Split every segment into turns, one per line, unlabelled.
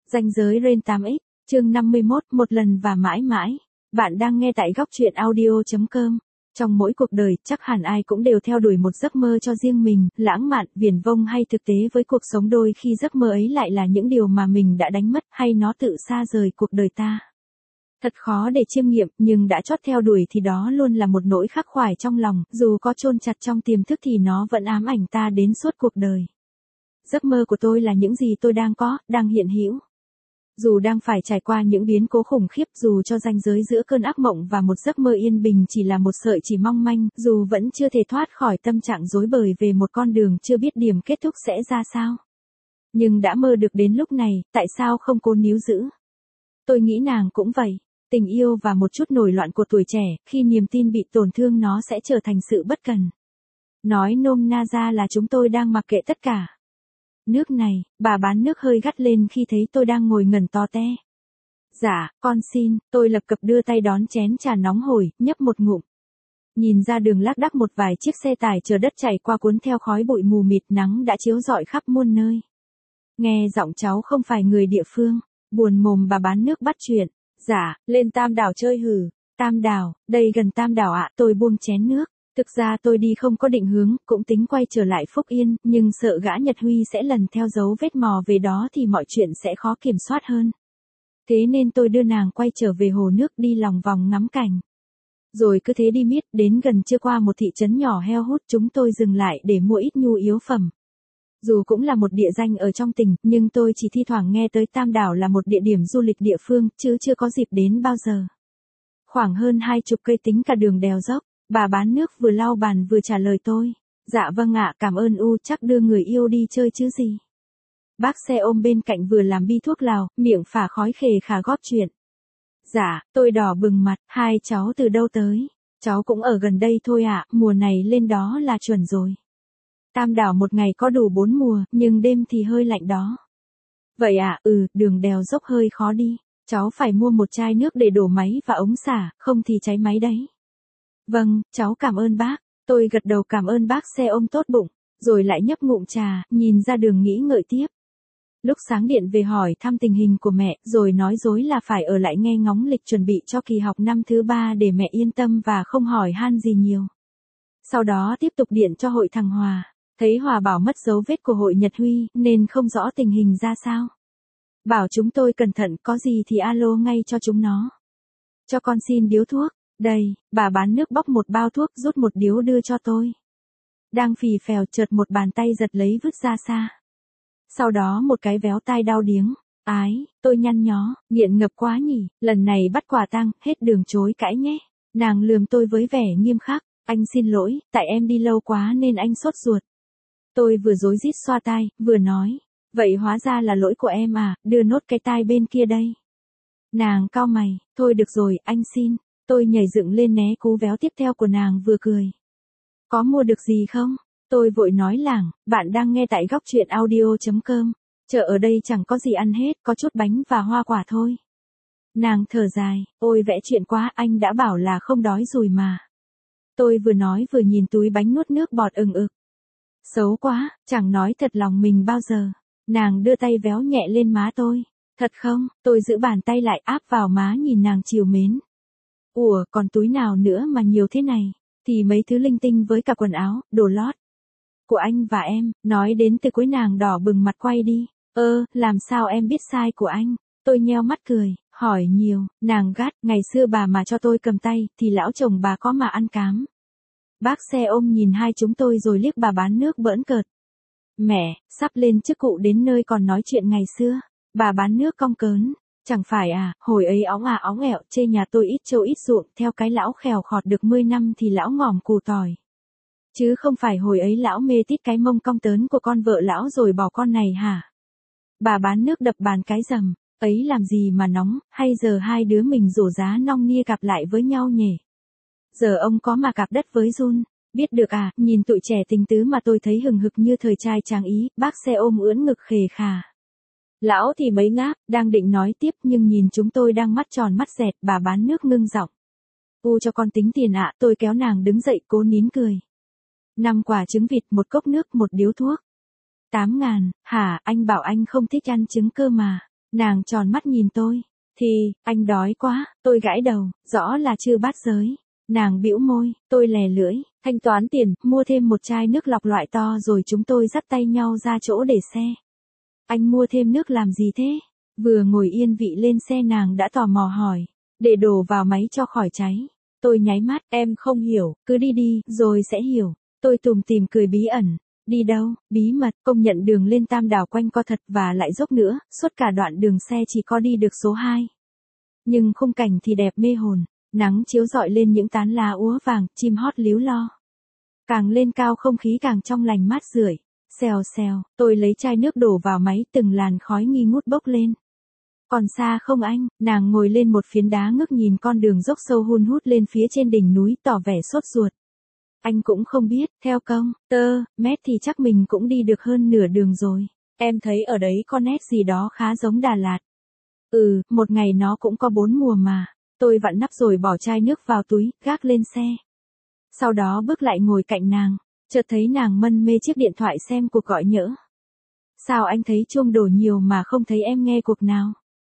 Ranh giới Ren 8X, chương 51, một lần và mãi mãi. Bạn đang nghe tại góc truyện audio.com. Trong mỗi cuộc đời, chắc hẳn ai cũng đều theo đuổi một giấc mơ cho riêng mình, lãng mạn, viển vông hay thực tế với cuộc sống đôi khi giấc mơ ấy lại là những điều mà mình đã đánh mất hay nó tự xa rời cuộc đời ta. Thật khó để chiêm nghiệm, nhưng đã chót theo đuổi thì đó luôn là một nỗi khắc khoải trong lòng, dù có chôn chặt trong tiềm thức thì nó vẫn ám ảnh ta đến suốt cuộc đời. Giấc mơ của tôi là những gì tôi đang có, đang hiện hữu. Dù đang phải trải qua những biến cố khủng khiếp, dù cho ranh giới giữa cơn ác mộng và một giấc mơ yên bình chỉ là một sợi chỉ mong manh, dù vẫn chưa thể thoát khỏi tâm trạng rối bời về một con đường chưa biết điểm kết thúc sẽ ra sao. Nhưng đã mơ được đến lúc này, tại sao không cố níu giữ? Tôi nghĩ nàng cũng vậy. Tình yêu và một chút nổi loạn của tuổi trẻ, khi niềm tin bị tổn thương nó sẽ trở thành sự bất cần. Nói nôm na ra là chúng tôi đang mặc kệ tất cả. Nước này, bà bán nước hơi gắt lên khi thấy tôi đang ngồi ngẩn to te. Dạ, con xin, tôi lập cập đưa tay đón chén trà nóng hổi, nhấp một ngụm. Nhìn ra đường lác đác một vài chiếc xe tải chờ đất chạy qua cuốn theo khói bụi mù mịt, nắng đã chiếu rọi khắp muôn nơi. Nghe giọng cháu không phải người địa phương, buồn mồm bà bán nước bắt chuyện. Dạ, lên Tam Đảo chơi hử. Tam Đảo, đây gần Tam Đảo ạ. Tôi buông chén nước. Thực ra tôi đi không có định hướng, cũng tính quay trở lại Phúc Yên, nhưng sợ gã Nhật Huy sẽ lần theo dấu vết mò về đó thì mọi chuyện sẽ khó kiểm soát hơn. Thế nên tôi đưa nàng quay trở về hồ nước đi lòng vòng ngắm cảnh. Rồi cứ thế đi miết, đến gần trưa qua một thị trấn nhỏ heo hút chúng tôi dừng lại để mua ít nhu yếu phẩm. Dù cũng là một địa danh ở trong tỉnh, nhưng tôi chỉ thi thoảng nghe tới Tam Đảo là một địa điểm du lịch địa phương, chứ chưa có dịp đến bao giờ. Khoảng hơn 20 cây tính cả đường đèo dốc, bà bán nước vừa lau bàn vừa trả lời tôi. Dạ vâng ạ, cảm ơn chắc đưa người yêu đi chơi chứ gì. Bác xe ôm bên cạnh vừa làm bi thuốc lào, miệng phả khói khề khà góp chuyện. Dạ, tôi đỏ bừng mặt, hai cháu từ đâu tới? Cháu cũng ở gần đây thôi ạ, mùa này lên đó là chuẩn rồi. Tam Đảo một ngày có đủ 4 mùa, nhưng đêm thì hơi lạnh đó. Vậy ạ, đường đèo dốc hơi khó đi. Cháu phải mua một chai nước để đổ máy và ống xả, không thì cháy máy đấy. Vâng, cháu cảm ơn bác. Tôi gật đầu cảm ơn bác xe ôm tốt bụng, rồi lại nhấp ngụm trà, nhìn ra đường nghĩ ngợi tiếp. Lúc sáng điện về hỏi thăm tình hình của mẹ, rồi nói dối là phải ở lại nghe ngóng lịch chuẩn bị cho kỳ học năm thứ 3 để mẹ yên tâm và không hỏi han gì nhiều. Sau đó tiếp tục điện cho hội thằng Hòa. Thấy Hòa bảo mất dấu vết của hội Nhật Huy, nên không rõ tình hình ra sao. Bảo chúng tôi cẩn thận, có gì thì alo ngay cho chúng nó. Cho con xin điếu thuốc. Đây, bà bán nước bóc một bao thuốc rút một điếu đưa cho tôi. Đang phì phèo chợt một bàn tay giật lấy vứt ra xa. Sau đó một cái véo tai đau điếng. Ái, tôi nhăn nhó, nghiện ngập quá nhỉ, lần này bắt quả tang, hết đường chối cãi nhé. Nàng lườm tôi với vẻ nghiêm khắc. Anh xin lỗi, tại em đi lâu quá nên anh sốt ruột. Tôi vừa rối rít xoa tai, vừa nói. Vậy hóa ra là lỗi của em à, đưa nốt cái tai bên kia đây. Nàng cau mày, thôi được rồi, anh xin. Tôi nhảy dựng lên né cú véo tiếp theo của nàng vừa cười. Có mua được gì không? Tôi vội nói lảng, bạn đang nghe tại góc truyện audio.com. Chợ ở đây chẳng có gì ăn hết, có chút bánh và hoa quả thôi. Nàng thở dài, ôi vẽ chuyện quá, anh đã bảo là không đói rồi mà. Tôi vừa nói vừa nhìn túi bánh nuốt nước bọt ừng ực. Xấu quá, chẳng nói thật lòng mình bao giờ. Nàng đưa tay véo nhẹ lên má tôi. Thật không? Tôi giữ bàn tay lại áp vào má nhìn nàng trìu mến. Ủa, còn túi nào nữa mà nhiều thế này? Thì mấy thứ linh tinh với cả quần áo, đồ lót. Của anh và em, nói đến từ cuối nàng đỏ bừng mặt quay đi. Làm sao em biết sai của anh? Tôi nheo mắt cười, hỏi nhiều, nàng gắt, ngày xưa bà mà cho tôi cầm tay, thì lão chồng bà có mà ăn cám. Bác xe ôm nhìn hai chúng tôi rồi liếc bà bán nước bỡn cợt. Mẹ, sắp lên chức cụ đến nơi còn nói chuyện ngày xưa. Bà bán nước cong cớn. Chẳng phải à, hồi ấy óng ẹo chê nhà tôi ít trâu ít ruộng, theo cái lão khèo khọt được 10 năm thì lão ngòm củ tỏi. Chứ không phải hồi ấy lão mê tít cái mông cong tớn của con vợ lão rồi bỏ con này hả? Bà bán nước đập bàn cái rầm, ấy làm gì mà nóng, hay giờ hai đứa mình rổ giá nong nia cặp lại với nhau nhỉ? Giờ ông có mà cặp đất với Jun, biết được à, nhìn tụi trẻ tình tứ mà tôi thấy hừng hực như thời trai tráng ý, bác xe ôm ưỡn ngực khề khà. Lão thì mấy ngáp, đang định nói tiếp nhưng nhìn chúng tôi đang mắt tròn mắt dẹt, bà bán nước ngưng giọng. Cho con tính tiền ạ, tôi kéo nàng đứng dậy cố nín cười. 5 quả trứng vịt, một cốc nước, một điếu thuốc. 8.000, hả, anh bảo anh không thích ăn trứng cơ mà. Nàng tròn mắt nhìn tôi. Thì, anh đói quá, tôi gãi đầu, rõ là chưa bát giới. Nàng bĩu môi, tôi lè lưỡi, thanh toán tiền, mua thêm một chai nước lọc loại to rồi chúng tôi dắt tay nhau ra chỗ để xe. Anh mua thêm nước làm gì thế? Vừa ngồi yên vị lên xe nàng đã tò mò hỏi. Để đổ vào máy cho khỏi cháy. Tôi nháy mắt, em không hiểu, cứ đi đi, rồi sẽ hiểu. Tôi tủm tỉm cười bí ẩn. Đi đâu, bí mật, công nhận đường lên Tam Đảo quanh co thật và lại dốc nữa, suốt cả đoạn đường xe chỉ có đi được số 2. Nhưng khung cảnh thì đẹp mê hồn, nắng chiếu rọi lên những tán lá úa vàng, chim hót líu lo. Càng lên cao không khí càng trong lành mát rượi. Xèo xèo, tôi lấy chai nước đổ vào máy, từng làn khói nghi ngút bốc lên. Còn xa không anh? Nàng ngồi lên một phiến đá ngước nhìn con đường dốc sâu hun hút lên phía trên đỉnh núi, tỏ vẻ sốt ruột. Anh cũng không biết, theo công, mét thì chắc mình cũng đi được hơn nửa đường rồi. Em thấy ở đấy có nét gì đó khá giống Đà Lạt. Một ngày nó cũng có 4 mùa mà. Tôi vặn nắp rồi bỏ chai nước vào túi, gác lên xe. Sau đó bước lại ngồi cạnh nàng, chợt thấy nàng mân mê chiếc điện thoại xem cuộc gọi nhỡ. Sao anh thấy chuông đổ nhiều mà không thấy em nghe cuộc nào?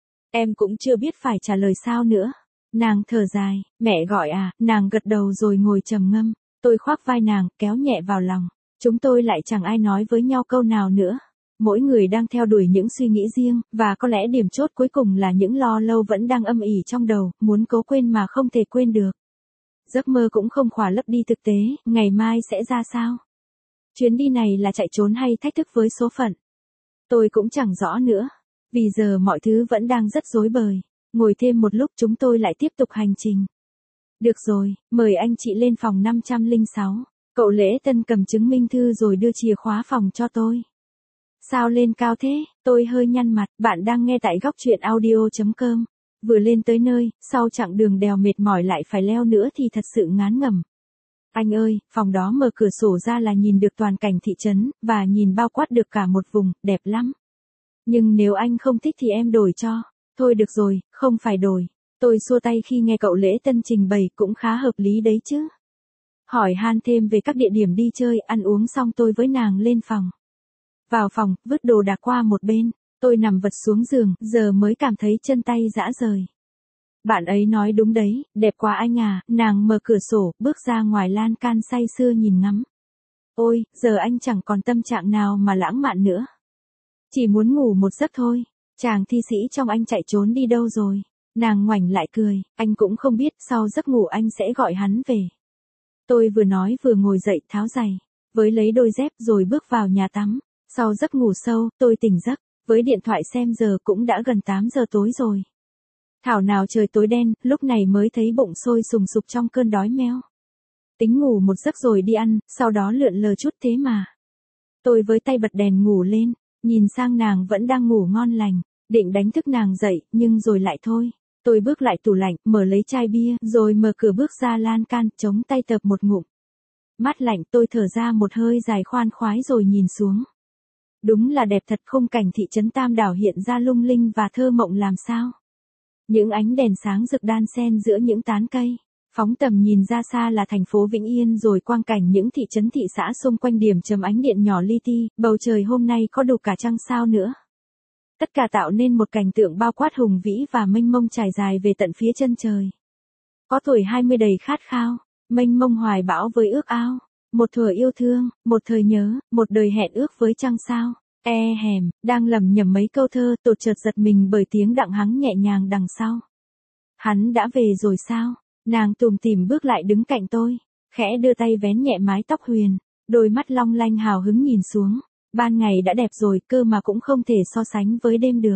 Em cũng chưa biết phải trả lời sao nữa. Nàng thở dài, mẹ gọi à? Nàng gật đầu rồi ngồi trầm ngâm. Tôi khoác vai nàng, kéo nhẹ vào lòng. Chúng tôi lại chẳng ai nói với nhau câu nào nữa. Mỗi người đang theo đuổi những suy nghĩ riêng, và có lẽ điểm chốt cuối cùng là những lo lâu vẫn đang âm ỉ trong đầu, muốn cố quên mà không thể quên được. Giấc mơ cũng không khỏa lấp đi thực tế, ngày mai sẽ ra sao? Chuyến đi này là chạy trốn hay thách thức với số phận? Tôi cũng chẳng rõ nữa. Vì giờ mọi thứ vẫn đang rất rối bời. Ngồi thêm một lúc chúng tôi lại tiếp tục hành trình. Được rồi, mời anh chị lên phòng 506. Cậu Lễ Tân cầm chứng minh thư rồi đưa chìa khóa phòng cho tôi. Sao lên cao thế? Tôi hơi nhăn mặt. Bạn đang nghe tại góc truyện audio.com. Vừa lên tới nơi, sau chặng đường đèo mệt mỏi lại phải leo nữa thì thật sự ngán ngẩm. Anh ơi, phòng đó mở cửa sổ ra là nhìn được toàn cảnh thị trấn, và nhìn bao quát được cả một vùng, đẹp lắm. Nhưng nếu anh không thích thì em đổi cho. Thôi được rồi, không phải đổi. Tôi xua tay khi nghe cậu Lễ Tân trình bày, cũng khá hợp lý đấy chứ. Hỏi han thêm về các địa điểm đi chơi, ăn uống xong tôi với nàng lên phòng. Vào phòng, vứt đồ đạc qua một bên. Tôi nằm vật xuống giường, giờ mới cảm thấy chân tay rã rời. Bạn ấy nói đúng đấy, đẹp quá anh à. Nàng mở cửa sổ, bước ra ngoài lan can say sưa nhìn ngắm. Ôi, giờ anh chẳng còn tâm trạng nào mà lãng mạn nữa. Chỉ muốn ngủ một giấc thôi. Chàng thi sĩ trong anh chạy trốn đi đâu rồi? Nàng ngoảnh lại cười, anh cũng không biết, sau giấc ngủ anh sẽ gọi hắn về. Tôi vừa nói vừa ngồi dậy tháo giày, với lấy đôi dép rồi bước vào nhà tắm. Sau giấc ngủ sâu, tôi tỉnh giấc, với điện thoại xem giờ cũng đã gần 8 giờ tối rồi. Thảo nào trời tối đen, lúc này mới thấy bụng sôi sùng sục trong cơn đói meo. Tính ngủ một giấc rồi đi ăn, sau đó lượn lờ chút thế mà. Tôi với tay bật đèn ngủ lên, nhìn sang nàng vẫn đang ngủ ngon lành, định đánh thức nàng dậy, nhưng rồi lại thôi. Tôi bước lại tủ lạnh, mở lấy chai bia, rồi mở cửa bước ra lan can, chống tay tập một ngụm. Mát lạnh, tôi thở ra một hơi dài khoan khoái rồi nhìn xuống. Đúng là đẹp thật, khung cảnh thị trấn Tam Đảo hiện ra lung linh và thơ mộng làm sao. Những ánh đèn sáng rực đan xen giữa những tán cây. Phóng tầm nhìn ra xa là thành phố Vĩnh Yên rồi quang cảnh những thị trấn thị xã xung quanh điểm chấm ánh điện nhỏ li ti, bầu trời hôm nay có đủ cả trăng sao nữa. Tất cả tạo nên một cảnh tượng bao quát hùng vĩ và mênh mông trải dài về tận phía chân trời. Có tuổi 20 đầy khát khao, mênh mông hoài bão với ước ao, một thuở yêu thương, một thời nhớ, một đời hẹn ước với trăng sao. Đang lẩm nhẩm mấy câu thơ, tột chợt giật mình bởi tiếng đặng hắng nhẹ nhàng đằng sau. Hắn đã về rồi sao? Nàng tủm tỉm bước lại đứng cạnh tôi, khẽ đưa tay vén nhẹ mái tóc huyền, đôi mắt long lanh hào hứng nhìn xuống. Ban ngày đã đẹp rồi, cơ mà cũng không thể so sánh với đêm được.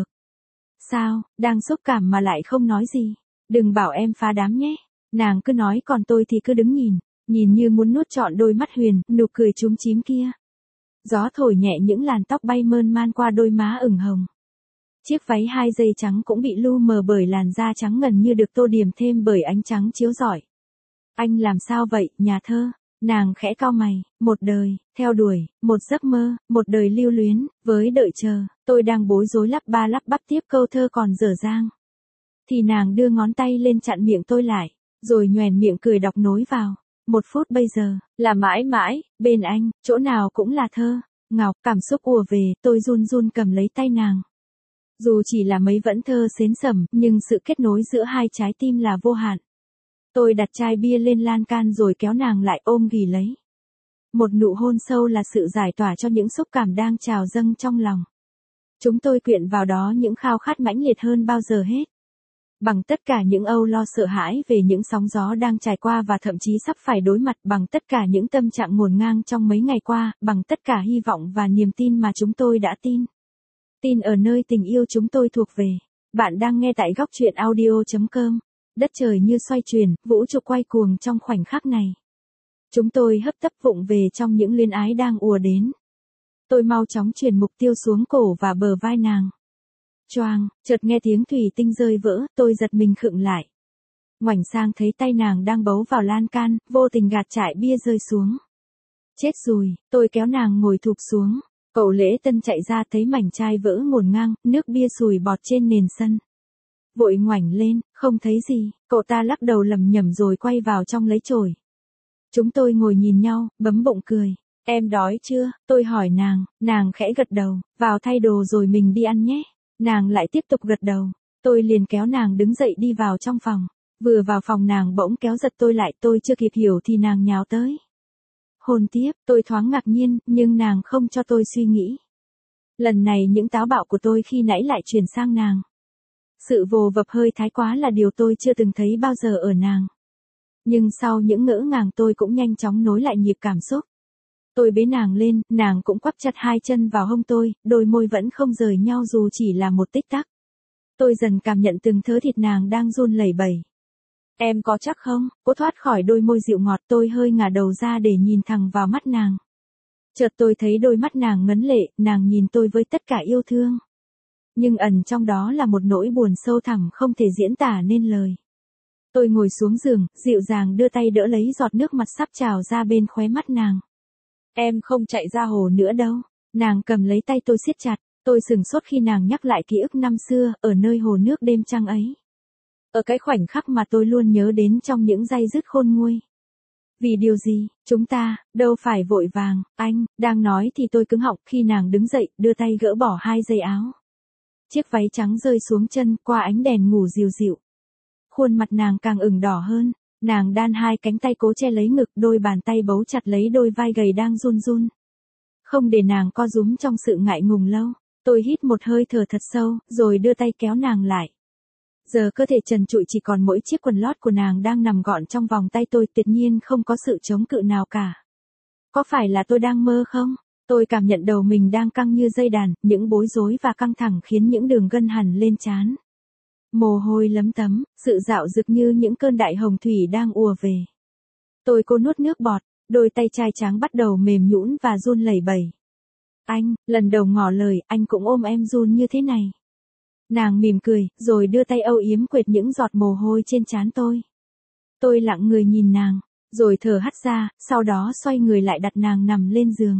Sao, đang xúc cảm mà lại không nói gì? Đừng bảo em phá đám nhé. Nàng cứ nói còn tôi thì cứ đứng nhìn như muốn nuốt trọn đôi mắt huyền, nụ cười chúm chím kia. Gió thổi nhẹ những làn tóc bay mơn man qua đôi má ửng hồng. Chiếc váy 2 dây trắng cũng bị lu mờ bởi làn da trắng ngần như được tô điểm thêm bởi ánh trắng chiếu rọi. Anh làm sao vậy, nhà thơ? Nàng khẽ cau mày, một đời, theo đuổi, một giấc mơ, một đời lưu luyến, với đợi chờ, tôi đang bối rối lắp ba lắp bắp tiếp câu thơ còn dở dang. Thì nàng đưa ngón tay lên chặn miệng tôi lại, rồi nhoẻn miệng cười đọc nối vào. 1 phút bây giờ, là mãi mãi, bên anh, chỗ nào cũng là thơ. Ngọc, cảm xúc ùa về, tôi run run cầm lấy tay nàng. Dù chỉ là mấy vẫn thơ xến sẩm, nhưng sự kết nối giữa hai trái tim là vô hạn. Tôi đặt chai bia lên lan can rồi kéo nàng lại ôm ghì lấy. Một nụ hôn sâu là sự giải tỏa cho những xúc cảm đang trào dâng trong lòng. Chúng tôi quyện vào đó những khao khát mãnh liệt hơn bao giờ hết. Bằng tất cả những âu lo sợ hãi về những sóng gió đang trải qua và thậm chí sắp phải đối mặt, bằng tất cả những tâm trạng ngổn ngang trong mấy ngày qua, bằng tất cả hy vọng và niềm tin mà chúng tôi đã tin. Tin ở nơi tình yêu chúng tôi thuộc về. Bạn đang nghe tại góc truyện audio.com. Đất trời như xoay chuyển, vũ trụ quay cuồng trong khoảnh khắc này. Chúng tôi hấp tấp vụng về trong những luyến ái đang ùa đến. Tôi mau chóng chuyển mục tiêu xuống cổ và bờ vai nàng. Choang, chợt nghe tiếng thủy tinh rơi vỡ, tôi giật mình khựng lại. Ngoảnh sang thấy tay nàng đang bấu vào lan can, vô tình gạt chải bia rơi xuống. Chết rồi, tôi kéo nàng ngồi thụp xuống. Cậu Lễ Tân chạy ra thấy mảnh chai vỡ ngổn ngang, nước bia sùi bọt trên nền sân. Vội ngoảnh lên, không thấy gì, cậu ta lắc đầu lẩm nhẩm rồi quay vào trong lấy chổi. Chúng tôi ngồi nhìn nhau, bấm bụng cười. Em đói chưa? Tôi hỏi nàng khẽ gật đầu, vào thay đồ rồi mình đi ăn nhé. Nàng lại tiếp tục gật đầu, tôi liền kéo nàng đứng dậy đi vào trong phòng. Vừa vào phòng nàng bỗng kéo giật tôi lại, tôi chưa kịp hiểu thì nàng nhào tới. Hôn tiếp, tôi thoáng ngạc nhiên, nhưng nàng không cho tôi suy nghĩ. Lần này những táo bạo của tôi khi nãy lại chuyển sang nàng. Sự vồ vập hơi thái quá là điều tôi chưa từng thấy bao giờ ở nàng. Nhưng sau những ngỡ ngàng tôi cũng nhanh chóng nối lại nhịp cảm xúc. Tôi bế nàng lên, nàng cũng quắp chặt hai chân vào hông tôi, đôi môi vẫn không rời nhau dù chỉ là một tích tắc. Tôi dần cảm nhận từng thớ thịt nàng đang run lẩy bẩy. Em có chắc không? Cố thoát khỏi đôi môi dịu ngọt, tôi hơi ngả đầu ra để nhìn thẳng vào mắt nàng. Chợt tôi thấy đôi mắt nàng ngấn lệ, nàng nhìn tôi với tất cả yêu thương. Nhưng ẩn trong đó là một nỗi buồn sâu thẳm không thể diễn tả nên lời. Tôi ngồi xuống giường, dịu dàng đưa tay đỡ lấy giọt nước mặt sắp trào ra bên khóe mắt nàng. Em không chạy ra hồ nữa đâu. Nàng cầm lấy tay tôi siết chặt, tôi sửng sốt khi nàng nhắc lại ký ức năm xưa, ở nơi hồ nước đêm trăng ấy. Ở cái khoảnh khắc mà tôi luôn nhớ đến trong những giây dứt khôn nguôi. Vì điều gì, chúng ta, đâu phải vội vàng, anh, đang nói thì tôi cứng họng khi nàng đứng dậy, đưa tay gỡ bỏ hai dây áo. Chiếc váy trắng rơi xuống chân qua ánh đèn ngủ dịu dịu. Khuôn mặt nàng càng ửng đỏ hơn, nàng đan hai cánh tay cố che lấy ngực, đôi bàn tay bấu chặt lấy đôi vai gầy đang run run. Không để nàng co rúm trong sự ngại ngùng lâu, tôi hít một hơi thở thật sâu, rồi đưa tay kéo nàng lại. Giờ cơ thể trần trụi chỉ còn mỗi chiếc quần lót của nàng đang nằm gọn trong vòng tay tôi, tuyệt nhiên không có sự chống cự nào cả. Có phải là tôi đang mơ không? Tôi cảm nhận đầu mình đang căng như dây đàn, những bối rối và căng thẳng khiến những đường gân hằn lên trán. Mồ hôi lấm tấm, sự dạo dực như những cơn đại hồng thủy đang ùa về. Tôi cố nuốt nước bọt, đôi tay trai trắng bắt đầu mềm nhũn và run lẩy bẩy. Anh, lần đầu ngỏ lời, anh cũng ôm em run như thế này. Nàng mỉm cười, rồi đưa tay âu yếm quệt những giọt mồ hôi trên trán tôi. Tôi lặng người nhìn nàng, rồi thở hắt ra, sau đó xoay người lại đặt nàng nằm lên giường.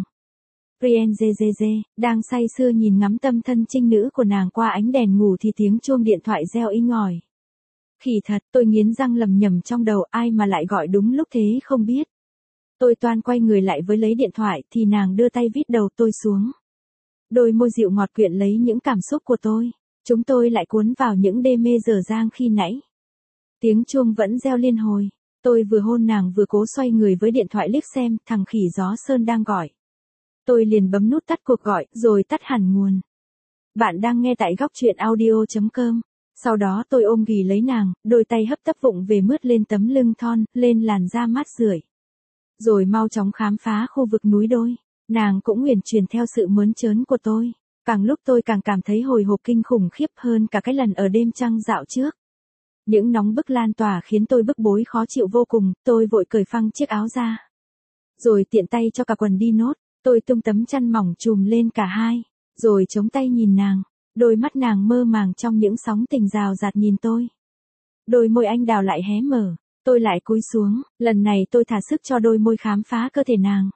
Prienzezeze, đang say sưa nhìn ngắm tâm thân trinh nữ của nàng qua ánh đèn ngủ thì tiếng chuông điện thoại reo inh ỏi. Khỉ thật, tôi nghiến răng lầm nhầm trong đầu, ai mà lại gọi đúng lúc thế không biết. Tôi toan quay người lại với lấy điện thoại thì nàng đưa tay vít đầu tôi xuống. Đôi môi dịu ngọt quyện lấy những cảm xúc của tôi. Chúng tôi lại cuốn vào những đê mê dở dang khi nãy. Tiếng chuông vẫn reo liên hồi. Tôi vừa hôn nàng vừa cố xoay người với điện thoại liếc xem thằng khỉ gió sơn đang gọi. Tôi liền bấm nút tắt cuộc gọi, rồi tắt hẳn nguồn. Bạn đang nghe tại góc truyện audio.com. Sau đó tôi ôm ghì lấy nàng, đôi tay hấp tấp vụng về mướt lên tấm lưng thon, lên làn da mát rượi. Rồi mau chóng khám phá khu vực núi đôi. Nàng cũng uyển chuyển theo sự mớn trớn của tôi. Càng lúc tôi càng cảm thấy hồi hộp kinh khủng khiếp hơn cả cái lần ở đêm trăng dạo trước. Những nóng bức lan tỏa khiến tôi bức bối khó chịu vô cùng, tôi vội cởi phăng chiếc áo ra. Rồi tiện tay cho cả quần đi nốt, tôi tung tấm chăn mỏng trùm lên cả hai, rồi chống tay nhìn nàng. Đôi mắt nàng mơ màng trong những sóng tình rào rạt nhìn tôi. Đôi môi anh đào lại hé mở, tôi lại cúi xuống, lần này tôi thả sức cho đôi môi khám phá cơ thể nàng.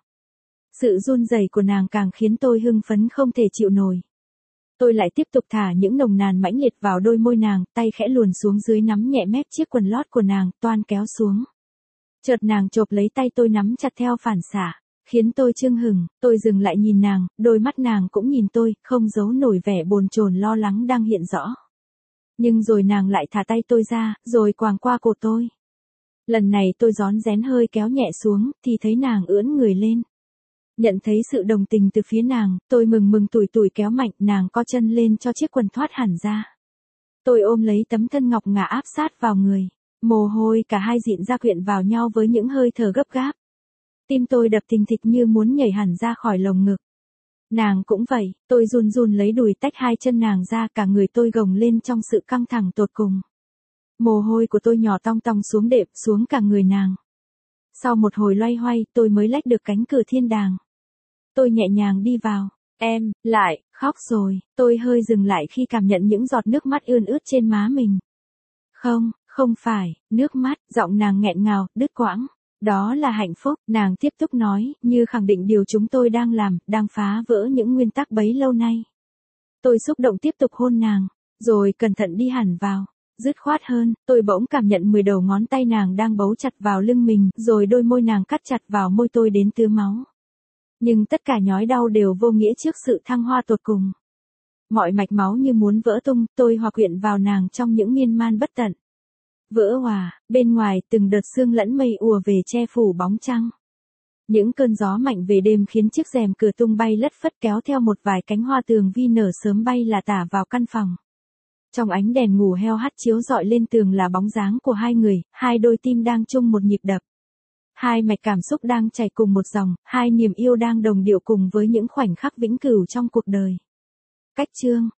Sự run rẩy của nàng càng khiến tôi hưng phấn không thể chịu nổi. Tôi lại tiếp tục thả những nồng nàn mãnh liệt vào đôi môi nàng, tay khẽ luồn xuống dưới nắm nhẹ mép chiếc quần lót của nàng, toan kéo xuống. Chợt nàng chộp lấy tay tôi nắm chặt theo phản xạ, khiến tôi chưng hửng, tôi dừng lại nhìn nàng, đôi mắt nàng cũng nhìn tôi, không giấu nổi vẻ bồn chồn lo lắng đang hiện rõ. Nhưng rồi nàng lại thả tay tôi ra, rồi quàng qua cổ tôi. Lần này tôi rón rén hơi kéo nhẹ xuống, thì thấy nàng ưỡn người lên. Nhận thấy sự đồng tình từ phía nàng, tôi mừng mừng tủi tủi kéo mạnh nàng co chân lên cho chiếc quần thoát hẳn ra. Tôi ôm lấy tấm thân ngọc ngà áp sát vào người. Mồ hôi cả hai dịn ra quyện vào nhau với những hơi thở gấp gáp. Tim tôi đập thình thịch như muốn nhảy hẳn ra khỏi lồng ngực. Nàng cũng vậy, tôi run run lấy đùi tách hai chân nàng ra, cả người tôi gồng lên trong sự căng thẳng tột cùng. Mồ hôi của tôi nhỏ tong tong xuống đệm xuống cả người nàng. Sau một hồi loay hoay, tôi mới lách được cánh cửa thiên đàng. Tôi nhẹ nhàng đi vào. Em, lại, khóc rồi, tôi hơi dừng lại khi cảm nhận những giọt nước mắt ươn ướt trên má mình. Không, không phải, nước mắt, giọng nàng nghẹn ngào, đứt quãng. Đó là hạnh phúc, nàng tiếp tục nói, như khẳng định điều chúng tôi đang làm, đang phá vỡ những nguyên tắc bấy lâu nay. Tôi xúc động tiếp tục hôn nàng, rồi cẩn thận đi hẳn vào. Dứt khoát hơn, tôi bỗng cảm nhận 10 đầu ngón tay nàng đang bấu chặt vào lưng mình, rồi đôi môi nàng cắt chặt vào môi tôi đến tứa máu. Nhưng tất cả nhói đau đều vô nghĩa trước sự thăng hoa tột cùng. Mọi mạch máu như muốn vỡ tung, tôi hòa quyện vào nàng trong những miên man bất tận. Vỡ hòa, bên ngoài từng đợt sương lẫn mây ùa về che phủ bóng trăng. Những cơn gió mạnh về đêm khiến chiếc rèm cửa tung bay lất phất kéo theo một vài cánh hoa tường vi nở sớm bay là tả vào căn phòng. Trong ánh đèn ngủ heo hắt chiếu rọi lên tường là bóng dáng của hai người, hai đôi tim đang chung một nhịp đập. Hai mạch cảm xúc đang chảy cùng một dòng, hai niềm yêu đang đồng điệu cùng với những khoảnh khắc vĩnh cửu trong cuộc đời. Cách chương